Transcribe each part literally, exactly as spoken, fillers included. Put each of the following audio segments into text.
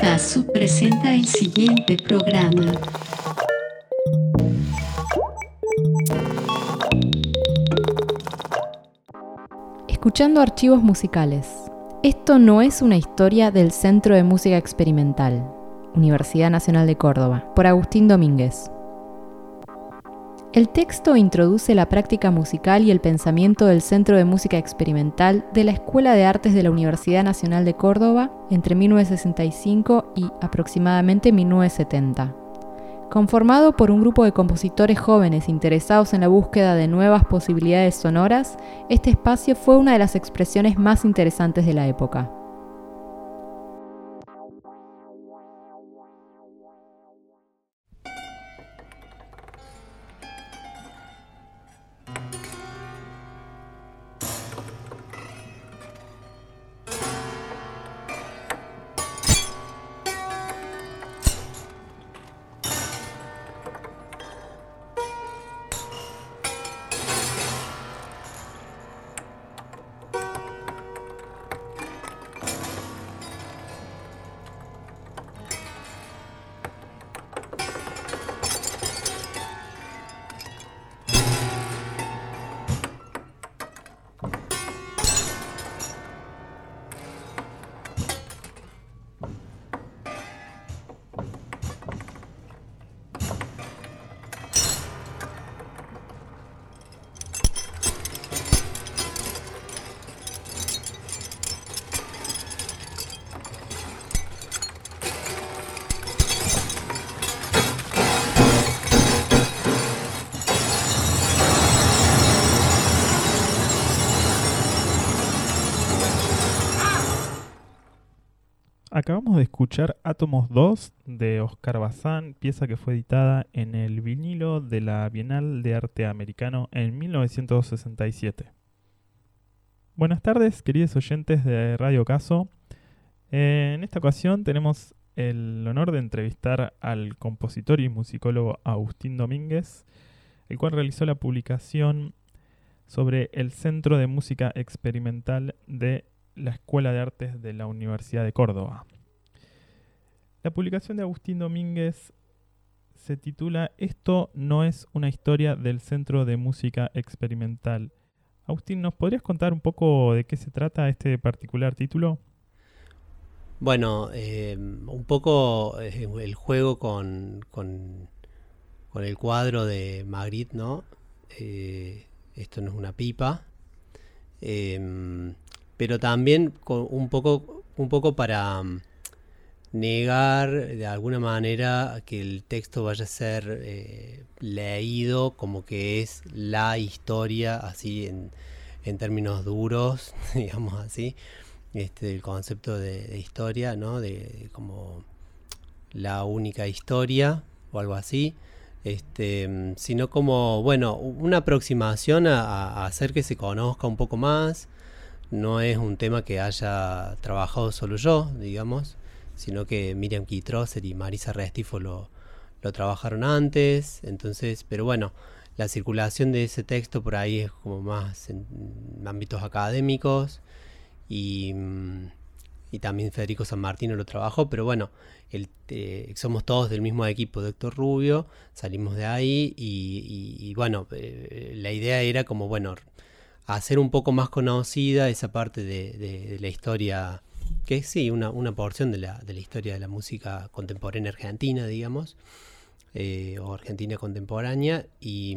Caso presenta el siguiente programa. Escuchando archivos musicales. Esto no es una historia del Centro de Música Experimental, Universidad Nacional de Córdoba, por Agustín Domínguez. El texto introduce la práctica musical y el pensamiento del Centro de Música Experimental de la Escuela de Artes de la Universidad Nacional de Córdoba entre mil novecientos sesenta y cinco y aproximadamente mil novecientos setenta. Conformado por un grupo de compositores jóvenes interesados en la búsqueda de nuevas posibilidades sonoras, este espacio fue una de las expresiones más interesantes de la época. Acabamos de escuchar Átomos dos de Oscar Bazán, pieza que fue editada en el vinilo de la Bienal de Arte Americano en mil novecientos sesenta y siete. Buenas tardes, queridos oyentes de Radio Caso. Eh, en esta ocasión tenemos el honor de entrevistar al compositor y musicólogo Agustín Domínguez, el cual realizó la publicación sobre el Centro de Música Experimental de la Escuela de Artes de la Universidad de Córdoba. La publicación de Agustín Domínguez se titula Esto no es una historia del Centro de Música Experimental. Agustín, ¿nos podrías contar un poco de qué se trata este particular título? Bueno, eh, un poco eh, el juego con, con, con el cuadro de Magritte, ¿no? Eh, esto no es una pipa. Eh, pero también con un poco un poco para um, negar de alguna manera que el texto vaya a ser eh, leído como que es la historia, así en, en términos duros, digamos así, este, el concepto de, de historia, ¿no? De, de como la única historia o algo así, este, sino como, bueno, una aproximación a, a hacer que se conozca un poco más. No es un tema que haya trabajado solo yo, digamos, sino que Miriam Kitrosser y Marisa Restifo lo, lo trabajaron antes. Entonces, pero bueno, la circulación de ese texto por ahí es como más en ámbitos académicos y, y también Federico San Martino lo trabajó, pero bueno, el, eh, somos todos del mismo equipo de Héctor Rubio, salimos de ahí y, y, y bueno, eh, la idea era como, bueno, hacer un poco más conocida esa parte de, de, de la historia, que es sí, una, una porción de la, de la historia de la música contemporánea argentina, digamos, eh, o argentina contemporánea, y,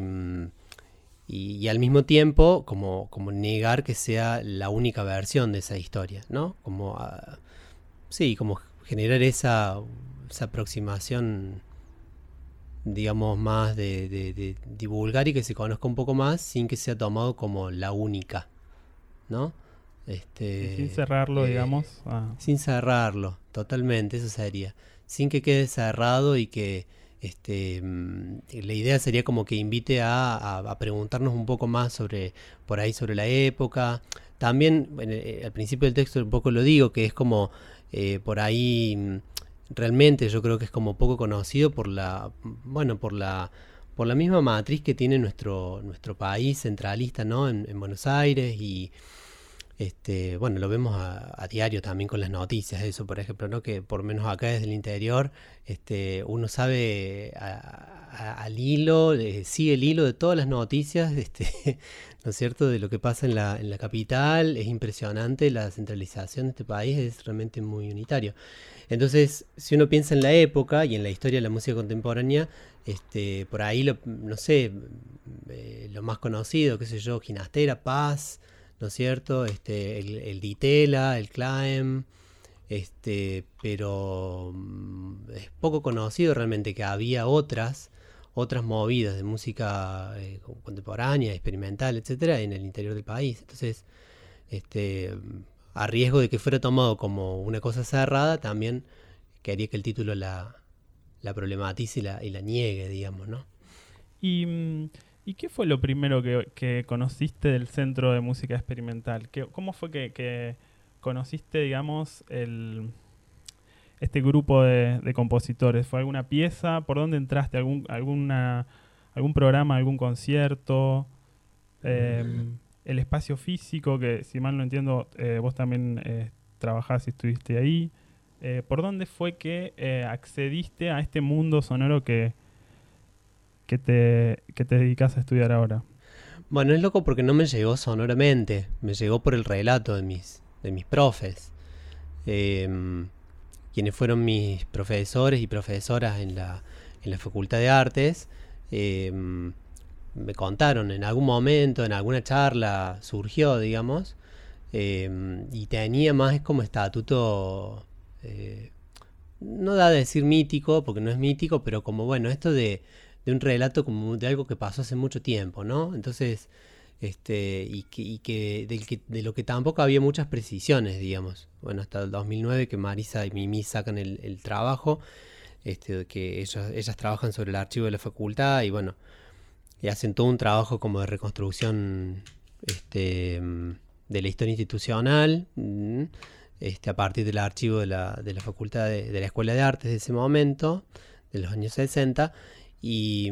y, y al mismo tiempo como, como negar que sea la única versión de esa historia, ¿no? Como, uh, sí, como generar esa, esa aproximación, digamos, más de, de, de divulgar y que se conozca un poco más sin que sea tomado como la única, ¿no? Este, sin cerrarlo, eh, digamos. Ah. Sin cerrarlo, totalmente, eso sería. Sin que quede cerrado y que este, la idea sería como que invite a, a, a preguntarnos un poco más sobre, por ahí, sobre la época. También, bueno, al principio del texto un poco lo digo, que es como, eh, por ahí... Realmente yo creo que es como poco conocido por la, bueno, por la, por la misma matriz que tiene nuestro, nuestro país centralista, ¿no? En, en Buenos Aires y, Este, bueno, lo vemos a, a diario también con las noticias, eso por ejemplo, ¿no? Que por lo menos acá desde el interior, este, uno sabe a- a- al hilo, eh, sigue el hilo de todas las noticias, este, ¿no es cierto?, de lo que pasa en la, en la capital. Es impresionante la centralización de este país, es realmente muy unitario. Entonces, si uno piensa en la época y en la historia de la música contemporánea, este, por ahí, lo, no sé, eh, lo más conocido, qué sé yo, Ginastera, Paz, ¿no es cierto? Este, el, el Ditela, el Climb, este, pero mm, es poco conocido realmente que había otras, otras movidas de música eh, contemporánea, experimental, etcétera, en el interior del país. Entonces, este, a riesgo de que fuera tomado como una cosa cerrada, también quería que el título la, la problematice y la, y la niegue, digamos, ¿no? ¿Y, mm, ¿y qué fue lo primero que, que conociste del Centro de Música Experimental? ¿Qué, ¿Cómo fue que, que conociste, digamos, el, este grupo de, de compositores? ¿Fue alguna pieza? ¿Por dónde entraste? ¿Algún, alguna, algún programa, algún concierto? Eh, el espacio físico, que si mal no entiendo, eh, vos también eh, trabajás y estuviste ahí. Eh, ¿Por dónde fue que eh, accediste a este mundo sonoro que, que, te, que te dedicas a estudiar ahora? Bueno, es loco porque no me llegó sonoramente, me llegó por el relato de mis, de mis profes, eh, quienes fueron mis profesores y profesoras en la, en la Facultad de Artes. Eh, me contaron en algún momento, en alguna charla, surgió, digamos, eh, y tenía más como estatuto, eh, no da a decir mítico, porque no es mítico, pero como bueno, esto de, de un relato como de algo que pasó hace mucho tiempo, ¿no? Entonces, este, y que, y que, del que de lo que tampoco había muchas precisiones, digamos. Bueno, hasta el dos mil nueve que Marisa y Mimi sacan el, el trabajo, este, que ellos, ellas trabajan sobre el archivo de la facultad y bueno, y hacen todo un trabajo como de reconstrucción, este, de la historia institucional, este, a partir del archivo de la, de la facultad de, de la Escuela de Artes de ese momento, de los años sesenta, y,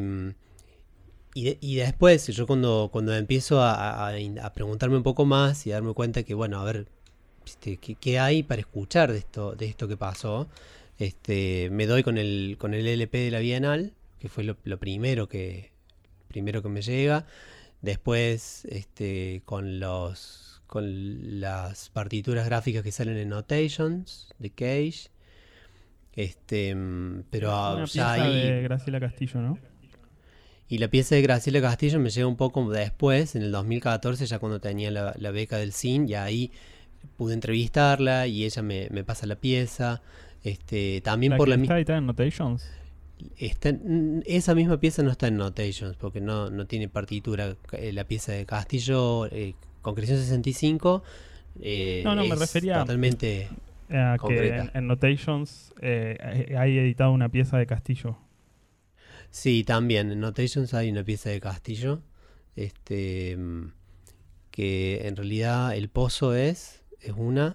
y, de, y después yo cuando, cuando empiezo a, a, a preguntarme un poco más y a darme cuenta que, bueno, a ver, este, ¿qué, qué hay para escuchar de esto, de esto que pasó? Este, me doy con el, con el L P de la Bienal, que fue lo, lo primero que primero que me llega. Después, este, con los con las partituras gráficas que salen en Notations de Cage. Este, pero Una ya pieza ahí de Graciela Castillo, ¿no? y la pieza de Graciela Castillo me llega un poco después, en el dos mil catorce, ya cuando tenía la, la beca del C I N, y ahí pude entrevistarla y ella me, me pasa la pieza. Este, también ¿La por que la está misma editada en Notations? Está en- esa misma pieza no está en Notations porque no, no tiene partitura. Eh, La pieza de Castillo, eh, con Creación sesenta y cinco, eh, No, no, me es refería totalmente a que concreta. en, en Notations eh, hay hay editado una pieza de Castillo. Sí, también en Notations hay una pieza de Castillo, este, mm, que en realidad el pozo es, es una,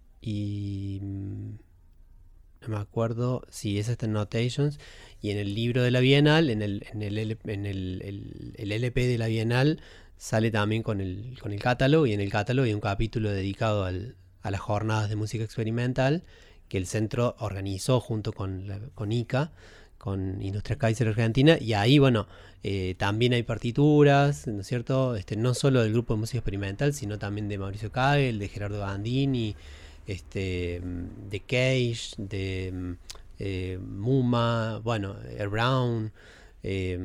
y mm, no me acuerdo si esa está en Notations, y en el libro de la Bienal, en el, en el, L- en el, el- el L P de la Bienal, sale también con el, con el catálogo, y en el catálogo hay un capítulo dedicado al- a las jornadas de música experimental que el centro organizó junto con, la- con I C A, con Industria Kaiser Argentina, y ahí, bueno, eh, también hay partituras, ¿no es cierto? Este, no solo del grupo de música experimental, sino también de Mauricio Kagel, de Gerardo Gandini, este, mm, de Cage, de mm, eh, Muma, bueno, Air Brown, eh,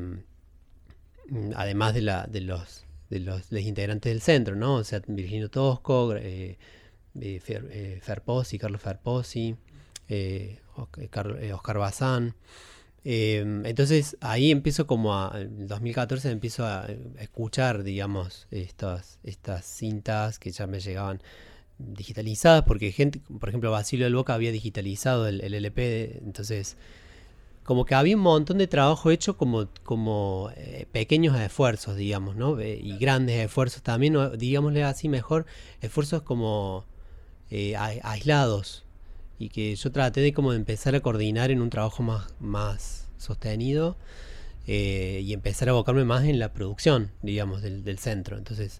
mm, además de, la, de, los, de los, los integrantes del centro, ¿no? O sea, Virginio Tosco, eh, eh, Fer, eh, Ferposi, Carlos Ferposi, eh, Oscar, eh, Oscar Bazán. Eh, entonces ahí empiezo como a, en dos mil catorce empiezo a, a escuchar, digamos, estas, estas cintas que ya me llegaban digitalizadas, porque gente, por ejemplo, Basilio del Boca había digitalizado el, el L P, de- entonces como que había un montón de trabajo hecho como, como eh, pequeños esfuerzos, digamos, ¿no? Eh, y grandes esfuerzos también, o, digámosle así mejor, esfuerzos como eh, a- aislados, y que yo traté de como de empezar a coordinar en un trabajo más, más sostenido, eh, y empezar a abocarme más en la producción, digamos, del, del centro. Entonces,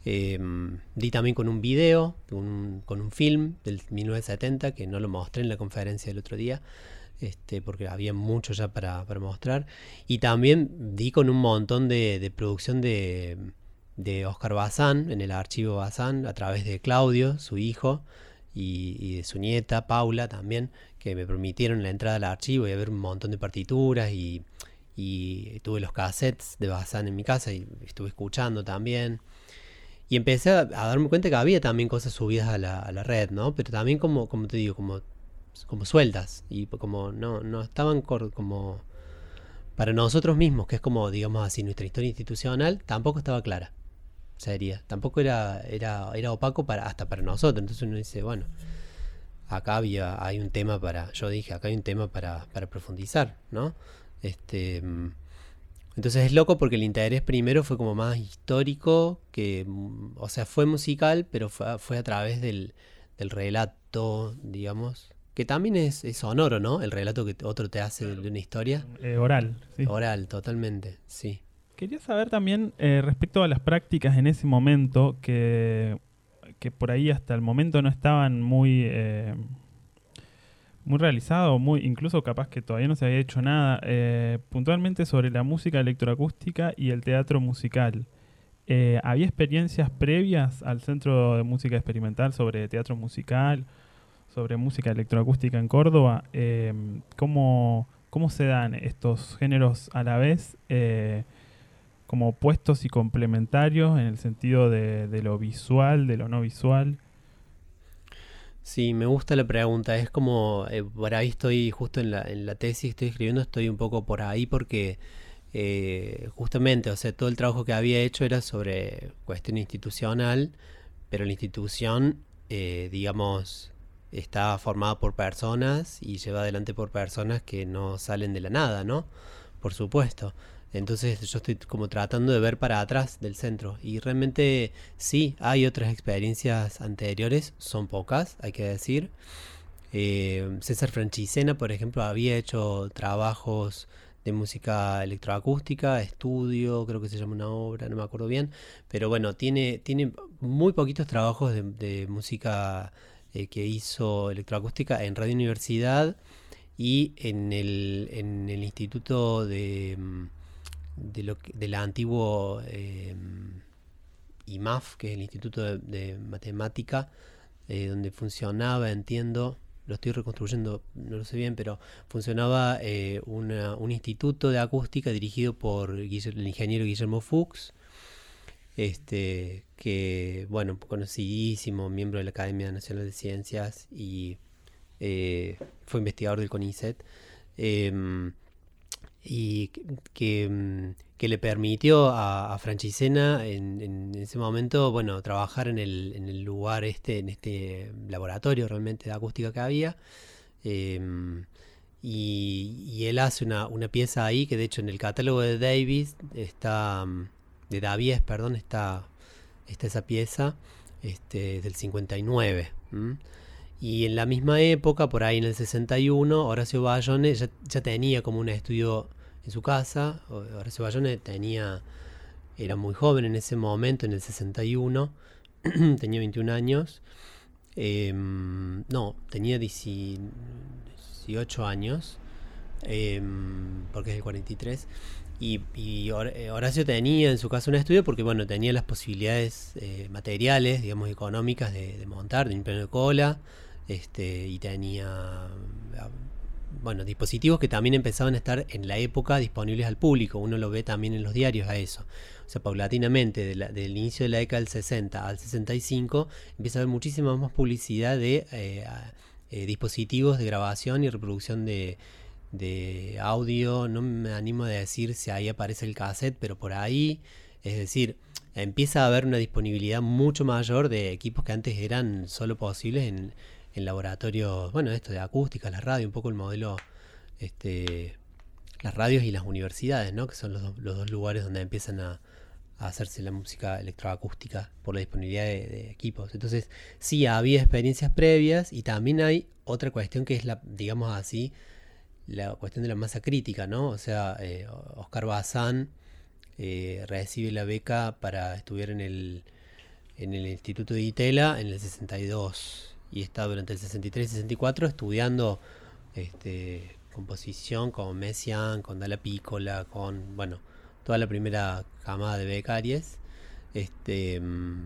Eh, di también con un video, un, con un film del mil novecientos setenta, que no lo mostré en la conferencia del otro día, este, porque había mucho ya para, para mostrar. Y también di con un montón de, de producción de, de Oscar Bazán, en el archivo Bazán, a través de Claudio, su hijo, y, y de su nieta, Paula, también, que me permitieron la entrada al archivo y a ver un montón de partituras, y, y tuve los cassettes de Bazán en mi casa y estuve escuchando también. Y empecé a, a darme cuenta que había también cosas subidas a la, a la red, ¿no? Pero también como, como te digo, como, como sueltas. Y como no, no estaban cor, como para nosotros mismos, que es como, digamos así, nuestra historia institucional, tampoco estaba clara. Sería. Tampoco era, era, era opaco para, hasta para nosotros. Entonces uno dice, bueno, acá había, hay un tema para, yo dije, acá hay un tema para, para profundizar, ¿no? Este... Entonces es loco porque el interés primero fue como más histórico, que, o sea, fue musical, pero fue, fue a través del, del relato, digamos, que también es, es sonoro, ¿no? El relato que otro te hace de una historia. Eh, oral, sí. Oral, totalmente, sí. Quería saber también eh, respecto a las prácticas en ese momento, que, que por ahí hasta el momento no estaban muy... Eh, muy realizado, muy incluso capaz que todavía no se había hecho nada, eh, puntualmente sobre la música electroacústica y el teatro musical. Eh, ¿Había experiencias previas al Centro de Música Experimental sobre teatro musical, sobre música electroacústica en Córdoba? Eh, ¿cómo, ¿Cómo se dan estos géneros a la vez, eh, como opuestos y complementarios en el sentido de, de lo visual, de lo no visual? Sí, me gusta la pregunta. Es como, eh, por ahí estoy justo en la, en la tesis que estoy escribiendo, estoy un poco por ahí porque eh, justamente, o sea, todo el trabajo que había hecho era sobre cuestión institucional, pero la institución, eh, digamos, está formada por personas y lleva adelante por personas que no salen de la nada, ¿no? Por supuesto. Entonces yo estoy como tratando de ver para atrás del centro y realmente sí, hay otras experiencias anteriores, son pocas, hay que decir. Eh, César Franchisena, por ejemplo, había hecho trabajos de música electroacústica, estudio, creo que se llama una obra, no me acuerdo bien, pero bueno, tiene, tiene muy poquitos trabajos de, de música eh, que hizo electroacústica en Radio Universidad y en el, en el Instituto de... de lo que, del antiguo eh, I M A F, que es el Instituto de, de Matemática, eh, donde funcionaba, entiendo, lo estoy reconstruyendo, no lo sé bien, pero funcionaba eh, una, un instituto de acústica dirigido por Guillermo, el ingeniero Guillermo Fuchs, este, que, bueno, conocidísimo, miembro de la Academia Nacional de Ciencias y eh, fue investigador del CONICET. Eh, y que, que, que le permitió a, a Franchisena en, en ese momento, bueno, trabajar en el, en el lugar este, en este laboratorio realmente de acústica que había, eh, y, y él hace una, una pieza ahí que de hecho en el catálogo de Davis está, de Davies, perdón, está, está esa pieza este, del cincuenta y nueve. ¿m? Y en la misma época, por ahí en el sesenta y uno, Horacio Bayone ya, ya tenía como un estudio en su casa. Horacio Bayone tenía, era muy joven en ese momento, en el sesenta y uno, tenía veintiún años. Eh, no, tenía dieciocho años, eh, porque es del cuarenta y tres. Y, y Horacio tenía en su casa un estudio porque, bueno, tenía las posibilidades eh, materiales, digamos, económicas de, de montar, de un piano de cola. Este, y tenía, bueno, dispositivos que también empezaban a estar en la época disponibles al público. Uno lo ve también en los diarios a eso. O sea, paulatinamente, de la, del inicio de la década del sesenta al sesenta y cinco, empieza a haber muchísima más publicidad de eh, eh, dispositivos de grabación y reproducción de, de audio. No me animo a decir si ahí aparece el cassette, pero por ahí, es decir, empieza a haber una disponibilidad mucho mayor de equipos que antes eran solo posibles en en laboratorios, bueno, esto de acústica, la radio, un poco el modelo, este, las radios y las universidades, ¿no? Que son los, do, los dos lugares donde empiezan a, a hacerse la música electroacústica por la disponibilidad de, de equipos. Entonces, sí, había experiencias previas y también hay otra cuestión que es la, digamos así, la cuestión de la masa crítica, ¿no? O sea, eh, Oscar Bazán eh, recibe la beca para estudiar en el en el Instituto de Itela en el sesenta y dos y está durante el sesenta y tres y sesenta y cuatro estudiando este, composición con Messiaen, con Dalla Piccola, con, bueno, toda la primera camada de becarios. Este,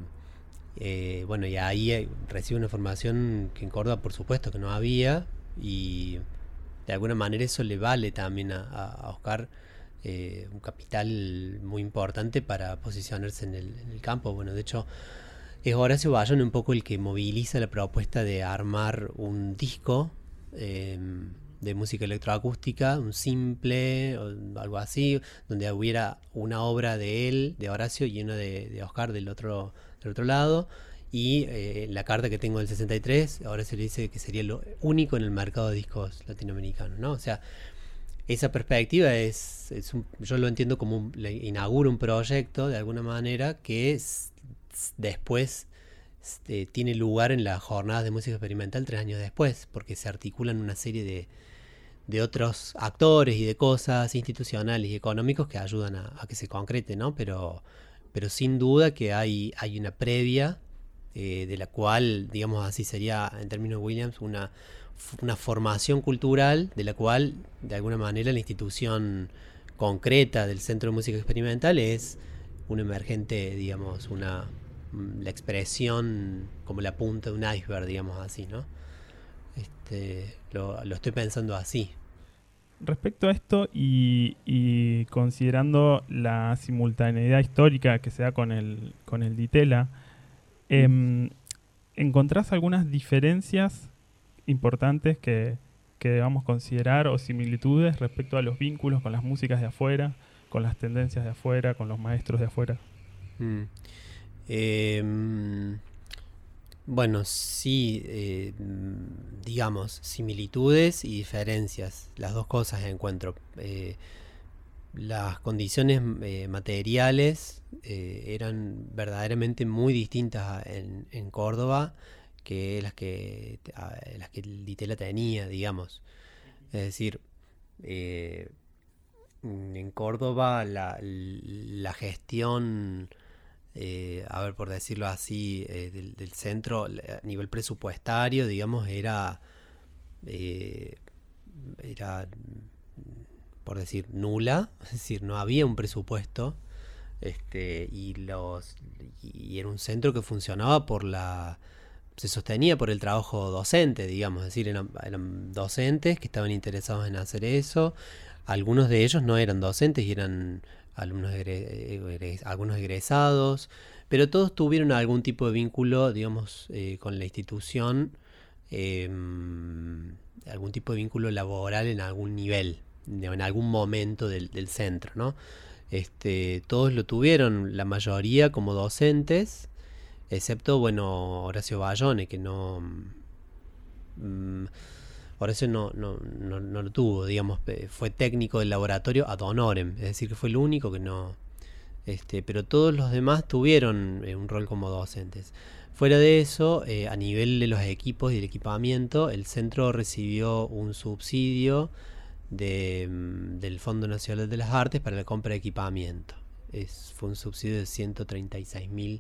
eh, bueno, y ahí recibe una formación que en Córdoba por supuesto que no había, y de alguna manera eso le vale también a, a Oscar eh, un capital muy importante para posicionarse en el, en el campo. Bueno, de hecho es Horacio Bayón un poco el que moviliza la propuesta de armar un disco eh, de música electroacústica, un simple o algo así, donde hubiera una obra de él, de Horacio, y una de, de Oscar del otro, del otro lado. Y eh, la carta que tengo del sesenta y tres, ahora se le dice que sería lo único en el mercado de discos latinoamericanos, ¿no? O sea, esa perspectiva es, es un, yo lo entiendo como un, le inaugura un proyecto de alguna manera que es, después este, tiene lugar en las jornadas de música experimental tres años después, porque se articulan una serie de, de otros actores y de cosas institucionales y económicos que ayudan a, a que se concrete, ¿no? Pero, pero sin duda que hay, hay una previa eh, de la cual, digamos así sería en términos Williams, una, una formación cultural de la cual de alguna manera la institución concreta del Centro de Música Experimental es un emergente, digamos, una la expresión como la punta de un iceberg, digamos así, ¿no? Este, lo, lo estoy pensando así. Respecto a esto y, y considerando la simultaneidad histórica que se da con el, con el Ditela, eh, ¿encontrás algunas diferencias importantes que, que debamos considerar o similitudes respecto a los vínculos con las músicas de afuera, con las tendencias de afuera, con los maestros de afuera? Mm. Eh, bueno, sí, eh, digamos, similitudes y diferencias, las dos cosas encuentro. Eh, las condiciones eh, materiales eh, eran verdaderamente muy distintas en, en Córdoba que las que a, las que el Ditela tenía, digamos. Es decir, eh, en Córdoba la, la gestión, eh, a ver, por decirlo así, eh, del, del centro a nivel presupuestario, digamos, era eh, era por decir nula, es decir, no había un presupuesto, este, y los y era un centro que funcionaba por la se sostenía por el trabajo docente, digamos, es decir, eran, eran docentes que estaban interesados en hacer eso. Algunos de ellos no eran docentes y eran alumnos egre, egres, algunos egresados, pero todos tuvieron algún tipo de vínculo, digamos, eh, con la institución, eh, algún tipo de vínculo laboral en algún nivel, en algún momento del, del centro, ¿no? Este, todos lo tuvieron, la mayoría como docentes, excepto, bueno, Horacio Bayone, que no... Mmm, Horacio no, no, no, no lo tuvo, digamos, fue técnico del laboratorio ad honorem, es decir, que fue el único que no... Este, pero todos los demás tuvieron eh, un rol como docentes. Fuera de eso, eh, a nivel de los equipos y el equipamiento, el centro recibió un subsidio de, del Fondo Nacional de las Artes para la compra de equipamiento. Es, fue un subsidio de ciento treinta y seis mil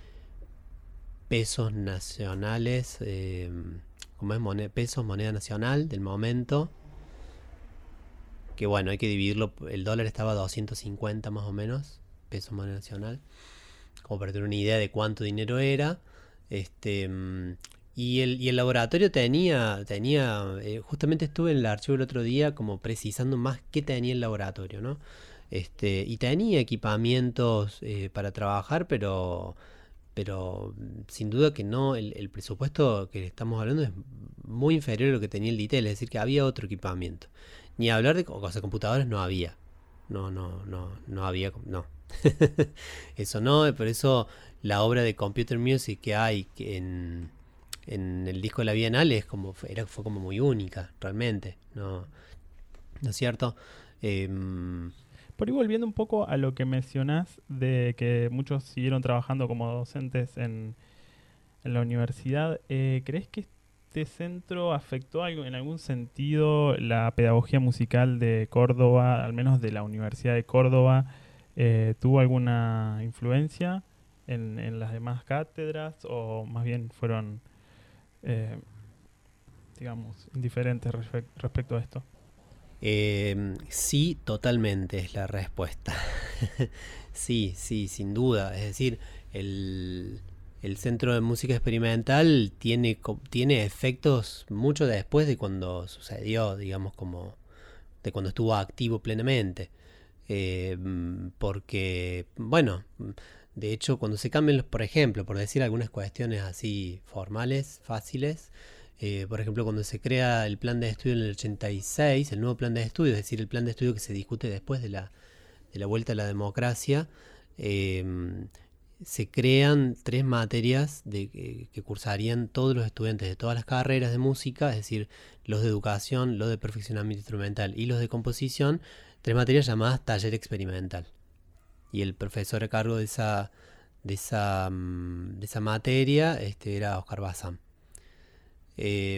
pesos nacionales, eh, como es moneda, pesos, moneda nacional del momento, que bueno, hay que dividirlo, el dólar estaba a doscientos cincuenta más o menos, pesos, moneda nacional, como para tener una idea de cuánto dinero era. Este, y, el, y el laboratorio tenía, tenía eh, justamente estuve en el archivo el otro día como precisando más qué tenía el laboratorio, ¿no? Este, y tenía equipamientos eh, para trabajar, pero... pero sin duda que no, el, el presupuesto que estamos hablando es muy inferior a lo que tenía el Ditela, es decir, que había otro equipamiento. Ni hablar de cosas, computadores no había. No, no, no, no había, no. Eso no, por eso la obra de Computer Music que hay en, en el disco de la Bienal es como, era, fue como muy única, realmente, ¿no? ¿No es cierto? Eh, Por ahí volviendo un poco a lo que mencionás de que muchos siguieron trabajando como docentes en, en la universidad, eh, ¿crees que este centro afectó algo, en algún sentido la pedagogía musical de Córdoba, al menos de la Universidad de Córdoba? Eh, ¿Tuvo alguna influencia? en, en las demás cátedras o más bien fueron, eh, digamos, indiferentes respe- respecto a esto? Eh, sí, totalmente es la respuesta. Sí, sí, sin duda. Es decir, el, el Centro de Música Experimental tiene, co- tiene efectos mucho después de cuando sucedió, digamos, como de cuando estuvo activo plenamente. Eh, mm, porque, bueno, mm, de hecho, cuando se cambian los, por ejemplo, por decir algunas cuestiones así formales, fáciles, eh, por ejemplo, cuando se crea el plan de estudio en el ochenta y seis, el nuevo plan de estudio, es decir, el plan de estudio que se discute después de la, de la vuelta a la democracia, eh, se crean tres materias de, que, que cursarían todos los estudiantes de todas las carreras de música, es decir, los de educación, los de perfeccionamiento instrumental y los de composición, tres materias llamadas taller experimental. Y el profesor a cargo de esa, de esa, mm, de esa materia este, era Oscar Bazán. Eh,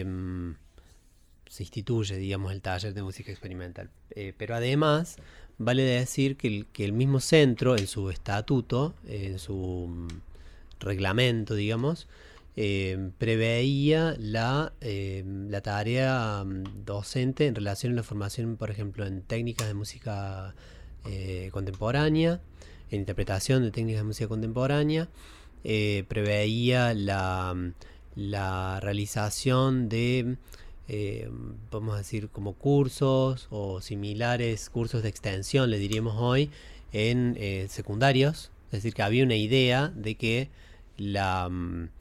se instituye, digamos, el taller de música experimental. Eh, pero además, vale decir que el, que el mismo centro, en su estatuto, en su mm, reglamento, digamos, eh, preveía la, eh, la tarea mm, docente en relación a la formación, por ejemplo, en técnicas de música eh, contemporánea, en interpretación de técnicas de música contemporánea, eh, preveía la, la realización de, eh, vamos a decir, como cursos o similares, cursos de extensión, le diríamos hoy, en eh, secundarios. Es decir, que había una idea de que la...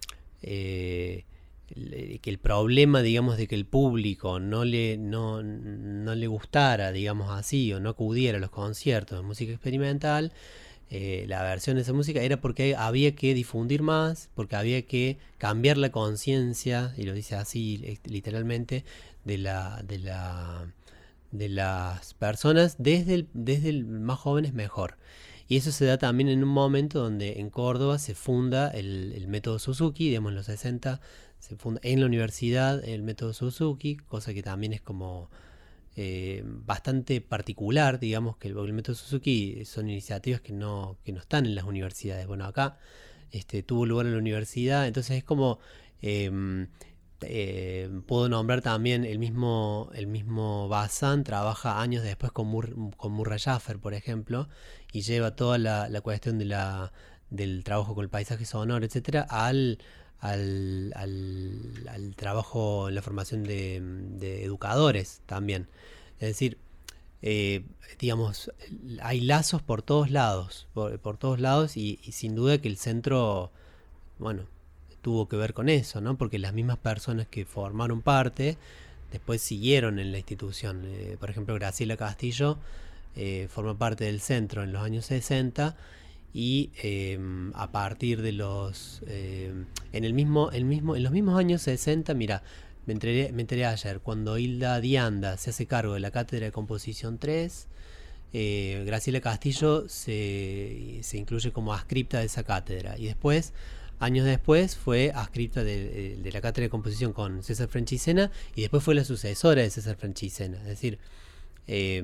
Eh, que el problema, digamos, de que el público no le, no, no le gustara, digamos así, o no acudiera a los conciertos de música experimental, eh, la versión de esa música era porque había que difundir más, porque había que cambiar la conciencia, y lo dice así literalmente, de la, de la, de las personas, desde el, desde el más jóvenes mejor. Y eso se da también en un momento donde en Córdoba se funda el, el método Suzuki, digamos en los sesenta, se funda en la universidad el método Suzuki, cosa que también es como eh, bastante particular, digamos que el, el método Suzuki son iniciativas que no, que no están en las universidades. Bueno, acá este, tuvo lugar en la universidad, entonces es como... Eh, Eh, puedo nombrar también el mismo el mismo Bazán trabaja años después con, Mur, con Murray Jaffer, por ejemplo, y lleva toda la, la cuestión de la, del trabajo con el paisaje sonoro, etcétera, al, al, al, al trabajo en la formación de, de educadores también. Es decir, eh, digamos, hay lazos por todos lados, por, por todos lados, y, y sin duda que el centro, bueno, tuvo que ver con eso, ¿no? Porque las mismas personas que formaron parte después siguieron en la institución. Eh, por ejemplo, Graciela Castillo eh, forma parte del centro en los años sesenta y eh, a partir de los eh, en el mismo, el mismo en los mismos años sesenta, mira, me enteré, me enteré ayer, cuando Hilda Dianda se hace cargo de la cátedra de composición tres, eh, Graciela Castillo se, se incluye como adscripta de esa cátedra, y después años después fue adscripta de, de la cátedra de composición con César Franchisena, y después fue la sucesora de César Franchisena. Es decir, eh,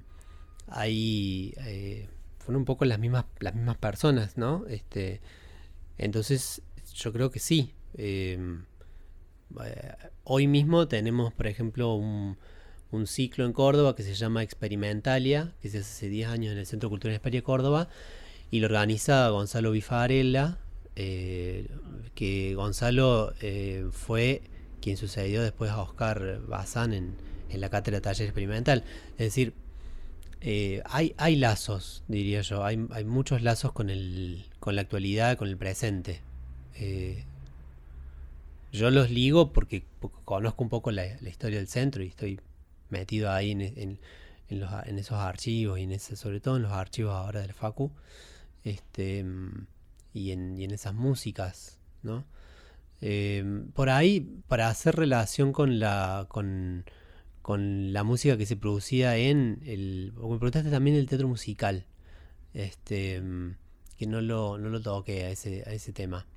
ahí eh, fueron un poco las mismas, las mismas personas, ¿no? Este, entonces, yo creo que sí. Eh, eh, hoy mismo tenemos, por ejemplo, un, un ciclo en Córdoba que se llama Experimentalia, que se hace hace diez años en el Centro Cultural Esperia Córdoba, y lo organiza Gonzalo Bifarella. Eh, que Gonzalo eh, fue quien sucedió después a Oscar Bazán en, en la cátedra de taller experimental. Es decir, eh, hay, hay lazos, diría yo, hay, hay muchos lazos con, el, con la actualidad, con el presente. Eh, yo los ligo porque, porque conozco un poco la, la historia del centro y estoy metido ahí en, en, en, los, en esos archivos, y en ese, sobre todo en los archivos ahora del Facu. Este... Y en, y en esas músicas, ¿no? Eh, por ahí, para hacer relación con la con, con la música que se producía en el... Me preguntaste también el teatro musical, este que no lo, no lo toqué a ese, a ese tema.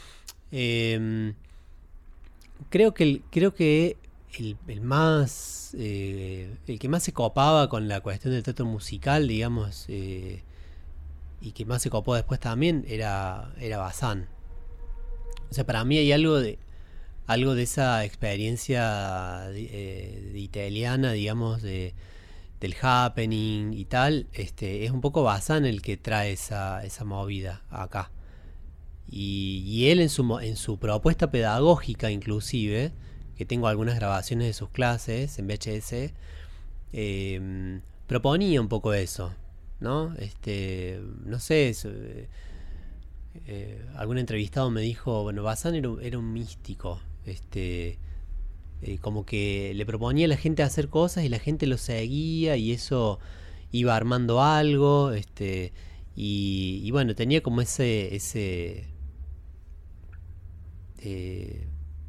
Eh, creo que el, creo que el, el más eh, el que más se copaba con la cuestión del teatro musical, digamos, eh, y que más se copó después también era, era Bazán. O sea, para mí hay algo de algo de esa experiencia de, eh, de italiana, digamos, de, del happening y tal. Este, es un poco Bazán el que trae esa, esa movida acá. Y, y él en su, en su propuesta pedagógica inclusive, que tengo algunas grabaciones de sus clases en V H S, eh, proponía un poco eso, ¿no? Este, no sé, eso, eh, eh, algún entrevistado me dijo, bueno, Bazán era, era un místico, este, eh, como que le proponía a la gente hacer cosas y la gente lo seguía y eso iba armando algo, este, y, y bueno, tenía como ese, ese, eh,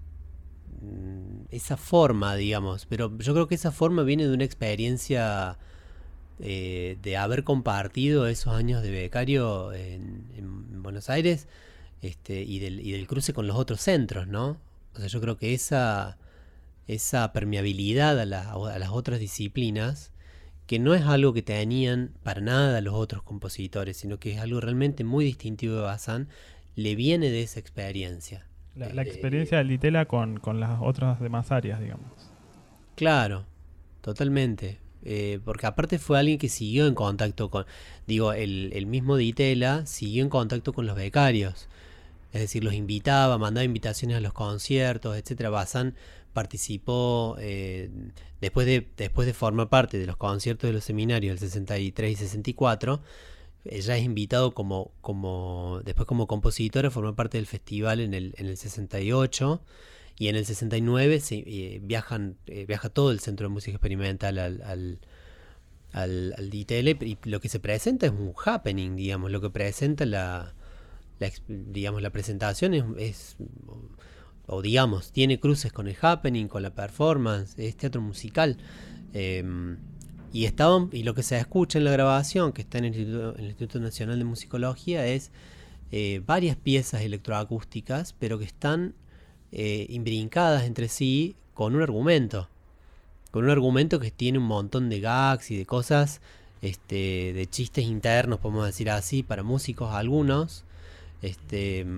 esa forma, digamos, pero yo creo que esa forma viene de una experiencia eh, de haber compartido esos años de becario en, en Buenos Aires, este, y, del, y del cruce con los otros centros, ¿no? O sea, yo creo que esa, esa permeabilidad a, la, a las otras disciplinas, que no es algo que tenían para nada los otros compositores, sino que es algo realmente muy distintivo de Bazán, le viene de esa experiencia. La, la experiencia del Ditela con, con las otras demás áreas, digamos. Claro, totalmente. Eh, porque aparte fue alguien que siguió en contacto con, digo, el, el mismo Ditela siguió en contacto con los becarios. Es decir, los invitaba, mandaba invitaciones a los conciertos, etcétera. Bazán participó eh, después de después de formar parte de los conciertos de los seminarios del sesenta y tres y sesenta y cuatro. Ella es invitado como, como después como compositor a formar parte del festival en el, en el sesenta y ocho, y en el sesenta y nueve se, eh, viajan, eh, viaja todo el Centro de Música Experimental al, al, al, al D T L, y lo que se presenta es un happening, digamos, lo que presenta la, la digamos la presentación es, es o digamos, tiene cruces con el happening, con la performance, es teatro musical. Eh, Y, estaban, y lo que se escucha en la grabación, que está en el Instituto, en el Instituto Nacional de Musicología, es eh, varias piezas electroacústicas, pero que están eh, imbrincadas entre sí con un argumento. Con un argumento que tiene un montón de gags y de cosas, este, de chistes internos, podemos decir así, para músicos algunos, este,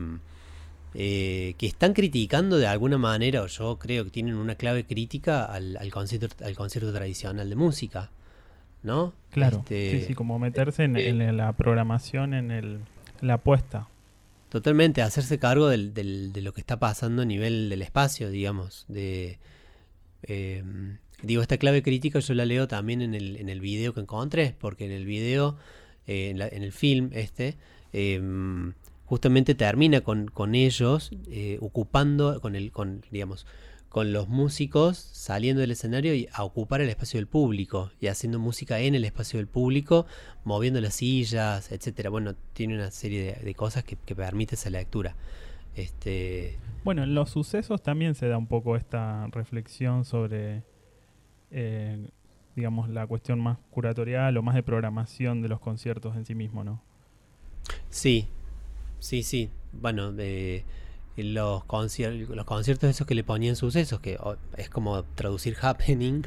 eh, que están criticando de alguna manera, o yo creo que tienen una clave crítica al, al, concierto, al concierto tradicional de música, ¿no? Claro, este, sí, sí, como meterse en, eh, en la programación, en el, la apuesta. Totalmente, hacerse cargo del, del, de lo que está pasando a nivel del espacio, digamos. De, eh, digo, esta clave crítica yo la leo también en el, en el video que encontré, porque en el video, eh, en, la, en el film este, eh, justamente termina con, con ellos eh, ocupando, con el, con, digamos, con los músicos saliendo del escenario y a ocupar el espacio del público y haciendo música en el espacio del público, moviendo las sillas, etcétera. Bueno, tiene una serie de, de cosas que, que permite esa lectura. Este... Bueno, en los sucesos también se da un poco esta reflexión sobre, eh, digamos, la cuestión más curatorial o más de programación de los conciertos en sí mismo, ¿no? Sí, sí, sí. Bueno, de... Los, concier- los conciertos esos que le ponían sucesos, que oh, es como traducir happening,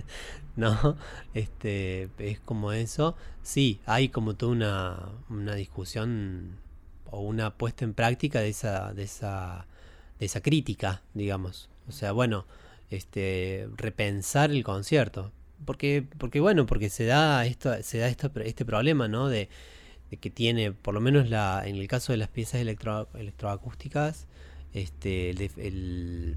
¿no? Este, es como eso. Sí, hay como toda una, una discusión o una puesta en práctica de esa, de esa, de esa crítica, digamos. O sea, bueno, este, repensar el concierto. Porque, porque bueno, porque se da esto, se da esto, este problema, ¿no? De, de que tiene, por lo menos la, en el caso de las piezas electro, electroacústicas, este, el, el,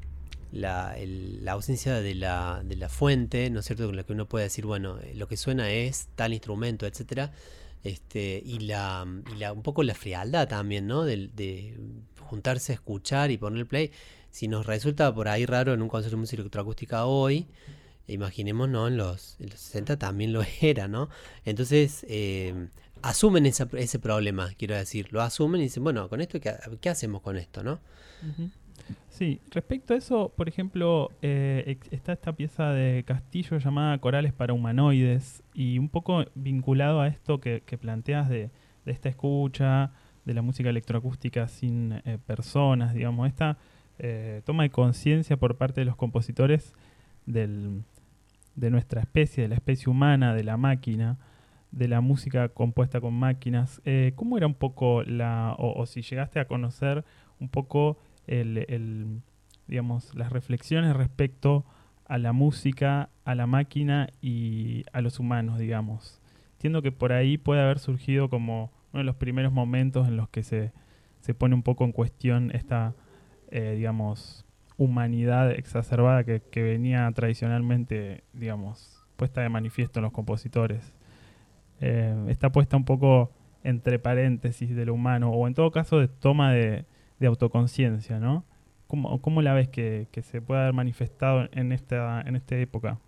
la, el, la ausencia de la, de la fuente, ¿no es cierto? Con la que uno puede decir, bueno, lo que suena es tal instrumento, etcétera. Este, y la, y la un poco la frialdad también, ¿no? De, de juntarse a escuchar y poner play. Si nos resulta por ahí raro en un concierto de música electroacústica hoy, imaginemos, ¿no? En los, en los sesenta también lo era, ¿no? Entonces, eh, asumen esa, ese problema, quiero decir, lo asumen y dicen, bueno, con esto, ¿qué, qué hacemos con esto, no? Uh-huh. Sí, respecto a eso, por ejemplo, eh, está esta pieza de Castillo llamada Corales para Humanoides, y un poco vinculado a esto que, que planteas de, de esta escucha, de la música electroacústica sin eh, personas, digamos, esta eh, toma de conciencia por parte de los compositores del, de nuestra especie, de la especie humana, de la máquina, de la música compuesta con máquinas. Eh, ¿Cómo era un poco la, o, o si llegaste a conocer un poco el, el, digamos, las reflexiones respecto a la música, a la máquina y a los humanos, digamos? Entiendo que por ahí puede haber surgido como uno de los primeros momentos en los que se, se pone un poco en cuestión esta, eh, digamos, humanidad exacerbada que, que venía tradicionalmente, digamos, puesta de manifiesto en los compositores. Eh, está puesta un poco entre paréntesis de lo humano, o en todo caso de toma de, de autoconciencia, ¿no? ¿Cómo, cómo la ves que, que se puede haber manifestado en esta, en esta época?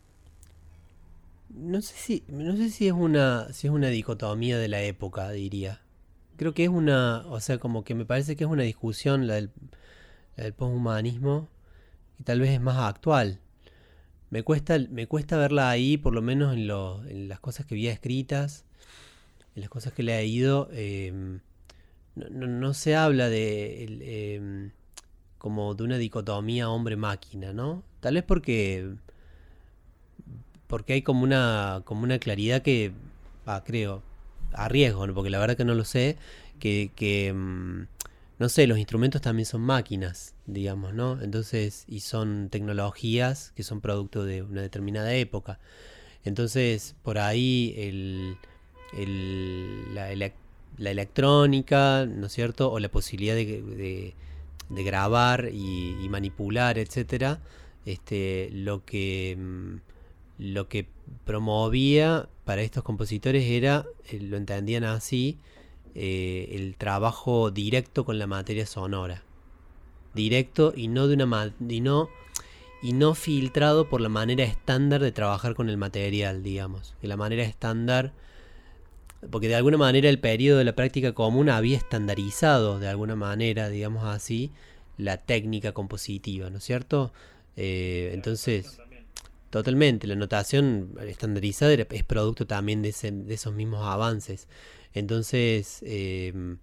No sé si, no sé si es una, si es una dicotomía de la época, diría. Creo que es una, o sea, como que me parece que es una discusión la del, la del poshumanismo, y tal vez es más actual. Me cuesta, me cuesta verla ahí, por lo menos en, lo, en las cosas que había escritas, en las cosas que le he leído. Eh, no, no, no se habla de el, eh, como de una dicotomía hombre-máquina, ¿no? Tal vez porque porque hay como una como una claridad que, ah, creo, a riesgo, ¿no? Porque la verdad que no lo sé, que, que mm, no sé, los instrumentos también son máquinas, digamos, ¿no? Entonces, y son tecnologías que son producto de una determinada época. Entonces, por ahí el, el, la, ele- la electrónica, ¿no es cierto? O la posibilidad de, de, de grabar y, y manipular, etcétera, este, lo que mm, lo que promovía para estos compositores era, eh, lo entendían así, eh, el trabajo directo con la materia sonora, directo y no de una ma- y no y no filtrado por la manera estándar de trabajar con el material, digamos, que la manera estándar, porque de alguna manera el periodo de la práctica común había estandarizado de alguna manera, digamos así, la técnica compositiva, ¿no es cierto? Eh, entonces, totalmente, la notación estandarizada era- es producto también de, ese- de esos mismos avances. Entonces, eh,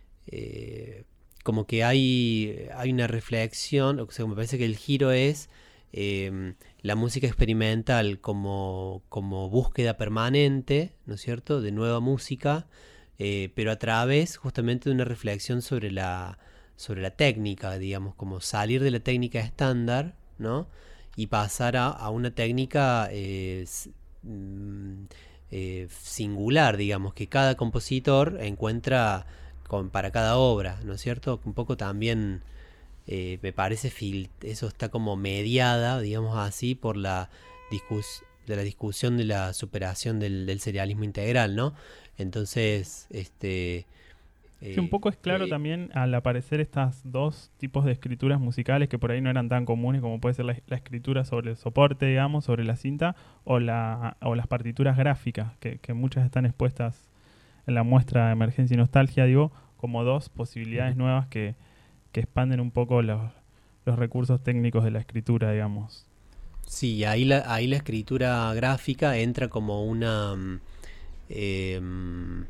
eh, como que hay, hay una reflexión, o sea, me parece que el giro es eh, la música experimental como, como búsqueda permanente, ¿no es cierto?, de nueva música, eh, pero a través justamente de una reflexión sobre la, sobre la técnica, digamos, como salir de la técnica estándar, ¿no?, y pasar a, a una técnica eh, s- mm, eh, singular, digamos, que cada compositor encuentra con, para cada obra, ¿no es cierto? Un poco también eh, me parece fil- eso está como mediada, digamos así, por la discus de la discusión de la superación del, del serialismo integral, ¿no? Entonces, este Sí, un eh, poco es claro eh, también al aparecer estos dos tipos de escrituras musicales que por ahí no eran tan comunes, como puede ser la, la escritura sobre el soporte, digamos, sobre la cinta, o, la, o las partituras gráficas, que, que muchas están expuestas en la muestra de Emergencia y Nostalgia, digo, como dos posibilidades ujú. nuevas que, que expanden un poco los, los recursos técnicos de la escritura, digamos. Sí, ahí la, ahí la escritura gráfica entra como una mm, eh, mm,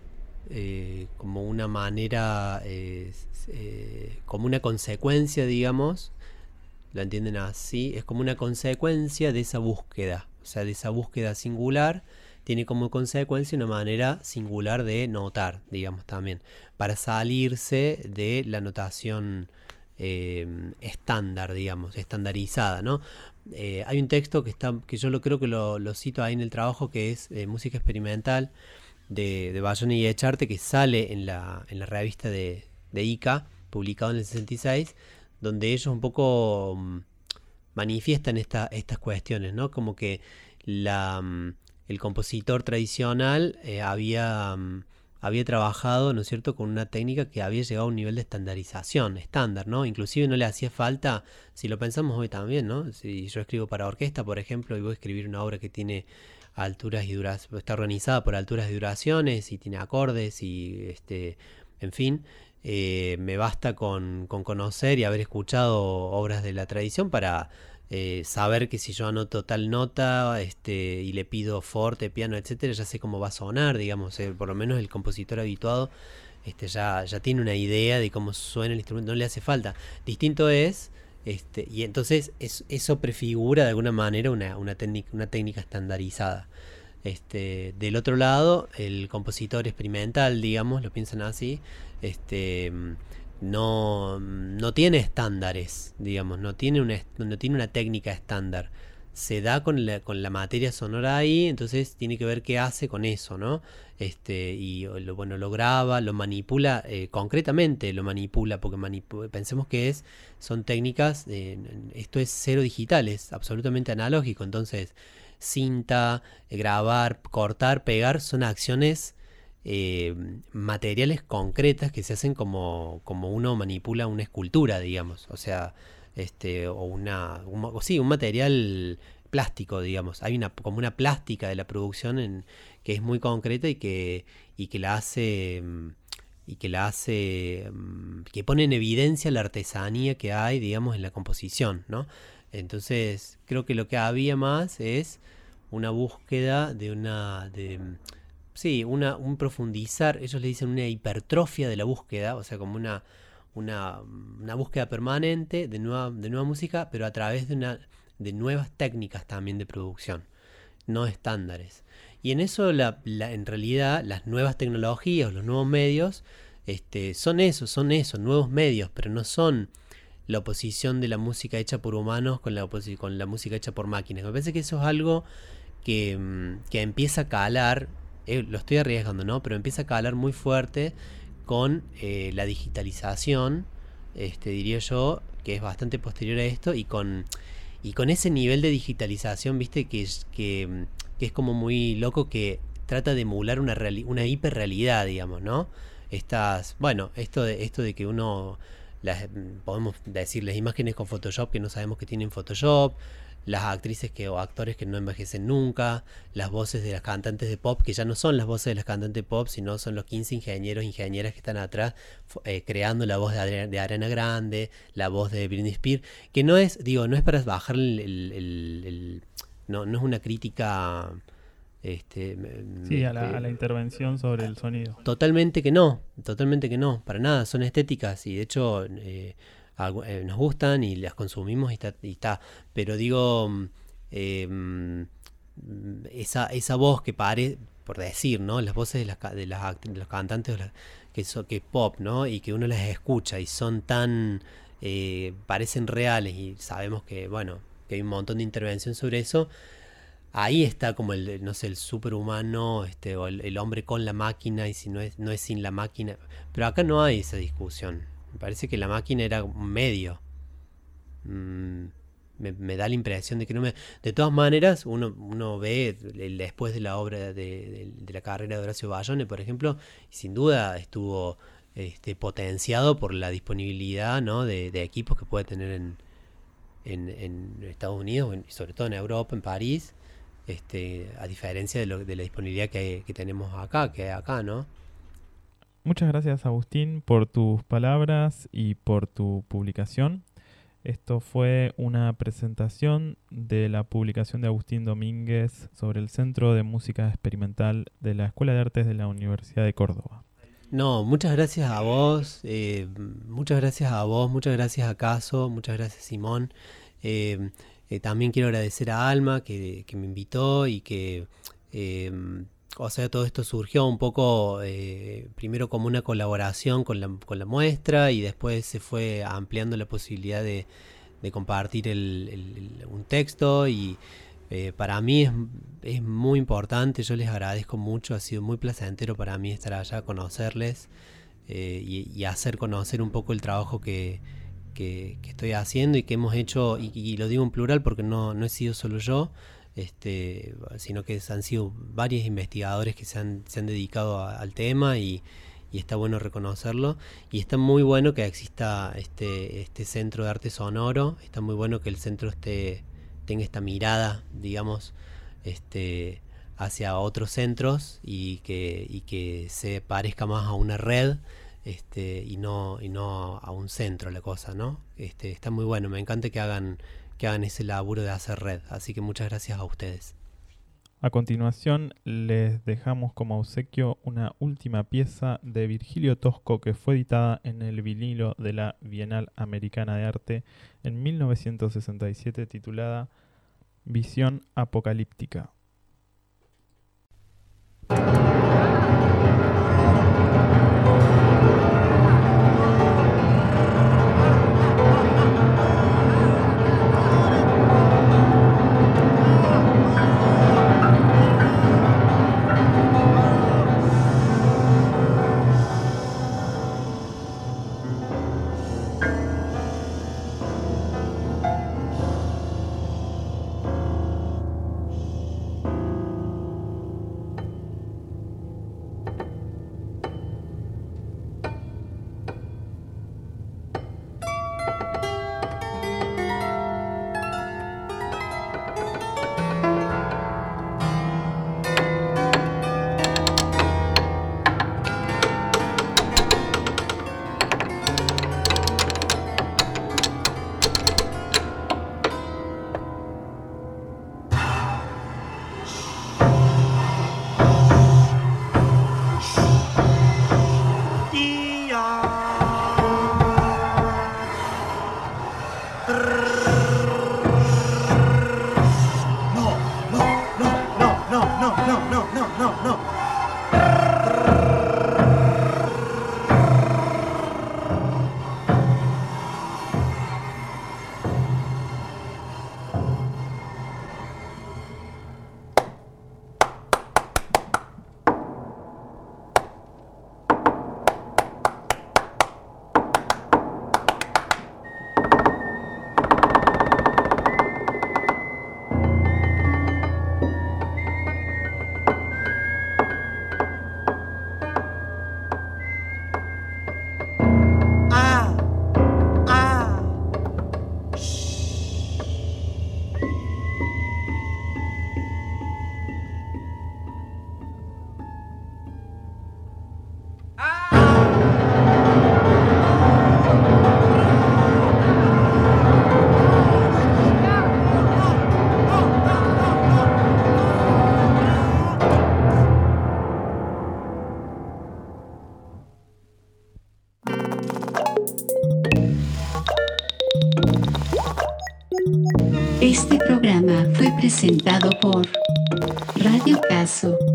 eh, como una manera, eh, s- eh, como una consecuencia, digamos, lo entienden así, es como una consecuencia de esa búsqueda, o sea, de esa búsqueda singular, tiene como consecuencia una manera singular de notar, digamos también, para salirse de la notación eh, estándar, digamos, estandarizada, ¿no? Eh, hay un texto que está, que yo lo creo que lo, lo cito ahí en el trabajo, que es eh, música experimental de, de Bayona y Echarte, que sale en la, en la revista de, de Ica, publicado en el sesenta y seis, donde ellos un poco mm, manifiestan esta, estas cuestiones, ¿no? Como que la, mm, el compositor tradicional eh, había, mm, había trabajado, ¿no es cierto?, con una técnica que había llegado a un nivel de estandarización, estándar, ¿no? Inclusive no le hacía falta, si lo pensamos hoy también, ¿no? Si yo escribo para orquesta, por ejemplo, y voy a escribir una obra que tiene alturas y duraciones, está organizada por alturas y duraciones, y tiene acordes, y este, en fin, eh, me basta con, con conocer y haber escuchado obras de la tradición para eh, saber que si yo anoto tal nota, este, y le pido forte, piano, etcétera, ya sé cómo va a sonar, digamos, eh, por lo menos el compositor habituado este, ya, ya tiene una idea de cómo suena el instrumento, no le hace falta. Distinto es, este, y entonces es, eso prefigura de alguna manera una, una, técnica, una técnica estandarizada. Este, del otro lado, el compositor experimental, digamos, lo piensan así, este, no, no tiene estándares, digamos, no tiene una, no tiene una técnica estándar. Se da con la, con la materia sonora ahí, entonces tiene que ver qué hace con eso, ¿no? Este, y lo, bueno, lo graba, lo manipula, eh, concretamente lo manipula, porque manipu- pensemos que es, son técnicas, eh, esto es cero digital, es absolutamente analógico, entonces cinta, eh, grabar, cortar, pegar, son acciones eh, materiales concretas que se hacen como, como uno manipula una escultura, digamos, o sea, este, o una, un, o sí, un material plástico, digamos. Hay una, como una plástica de la producción en, que es muy concreta y que, y que la hace, y que la hace, que pone en evidencia la artesanía que hay, digamos, en la composición, ¿no? Entonces, creo que lo que había más es una búsqueda de una, de, sí, una, un profundizar, ellos le dicen una hipertrofia de la búsqueda, o sea, como una, una, una búsqueda permanente de nueva, de nueva música, pero a través de, una, de nuevas técnicas también de producción, no estándares. Y en eso, la, la, en realidad, las nuevas tecnologías, los nuevos medios, este, son eso, son eso, nuevos medios, pero no son la oposición de la música hecha por humanos con la, con la música hecha por máquinas. Me parece que eso es algo que, que empieza a calar, eh, lo estoy arriesgando, ¿no? Pero empieza a calar muy fuerte con eh, la digitalización, este, diría yo, que es bastante posterior a esto, y con, y con ese nivel de digitalización, viste, que es, que, que es como muy loco, que trata de emular una, reali- una hiperrealidad, digamos, ¿no? Estas, bueno, esto de, esto de que uno, las, podemos decir las imágenes con Photoshop que no sabemos que tienen Photoshop, las actrices que, o actores que no envejecen nunca, las voces de las cantantes de pop, que ya no son las voces de las cantantes de pop, sino son los quince ingenieros e ingenieras que están atrás eh, creando la voz de, Adriana, de Ariana Grande, la voz de Britney Spears, que no es, digo, no es para bajar el, el, el, el no, no es una crítica... Este, sí, a la, a la intervención sobre el sonido. Totalmente que no, totalmente que no, para nada, son estéticas y de hecho eh, eh, nos gustan y las consumimos y está, y está. Pero digo, eh, esa, esa voz que pare, por decir, ¿no? Las voces de, las, de, las, de los cantantes de las, que, so, que es pop, ¿no? Y que uno las escucha y son tan, eh, parecen reales y sabemos que, bueno, que hay un montón de intervención sobre eso. Ahí está como el, no sé, el superhumano, este, o el, el hombre con la máquina, y si no es, no es sin la máquina. Pero acá no hay esa discusión. Me parece que la máquina era un medio. Mm, me, me da la impresión de que no me... De todas maneras, uno, uno ve el, después de la obra de, de, de la carrera de Horacio Bayone, por ejemplo, y sin duda estuvo este, potenciado por la disponibilidad, ¿no? de, de equipos que puede tener en, en, en Estados Unidos, y sobre todo en Europa, en París. Este, a diferencia de, lo, de la disponibilidad que, hay, que tenemos acá, que hay acá, ¿no? Muchas gracias, Agustín, por tus palabras y por tu publicación. Esto fue una presentación de la publicación de Agustín Domínguez sobre el Centro de Música Experimental de la Escuela de Artes de la Universidad de Córdoba. No, muchas gracias a vos, eh, muchas gracias a vos, muchas gracias a Caso, muchas gracias, Simón. Eh, Eh, también quiero agradecer a Alma que, que me invitó y que, eh, o sea, todo esto surgió un poco eh, primero como una colaboración con la, con la muestra y después se fue ampliando la posibilidad de, de compartir el, el, el, un texto y eh, para mí es, es muy importante, yo les agradezco mucho, ha sido muy placentero para mí estar allá, conocerles eh, y, y hacer conocer un poco el trabajo que Que, que estoy haciendo y que hemos hecho, y, y lo digo en plural porque no, no he sido solo yo, este, sino que han sido varios investigadores que se han, se han dedicado a, al tema y, y está bueno reconocerlo y está muy bueno que exista este, este centro de arte sonoro, está muy bueno que el centro esté, tenga esta mirada, digamos, este, hacia otros centros y que, y que se parezca más a una red. Este, y no y no a un centro la cosa, ¿no? Este, está muy bueno, me encanta que hagan que hagan ese laburo de hacer red, así que muchas gracias a ustedes. A continuación les dejamos como obsequio una última pieza de Virgilio Tosco que fue editada en el vinilo de la Bienal Americana de Arte en mil novecientos sesenta y siete titulada Visión Apocalíptica. Este programa fue presentado por Radio Caso.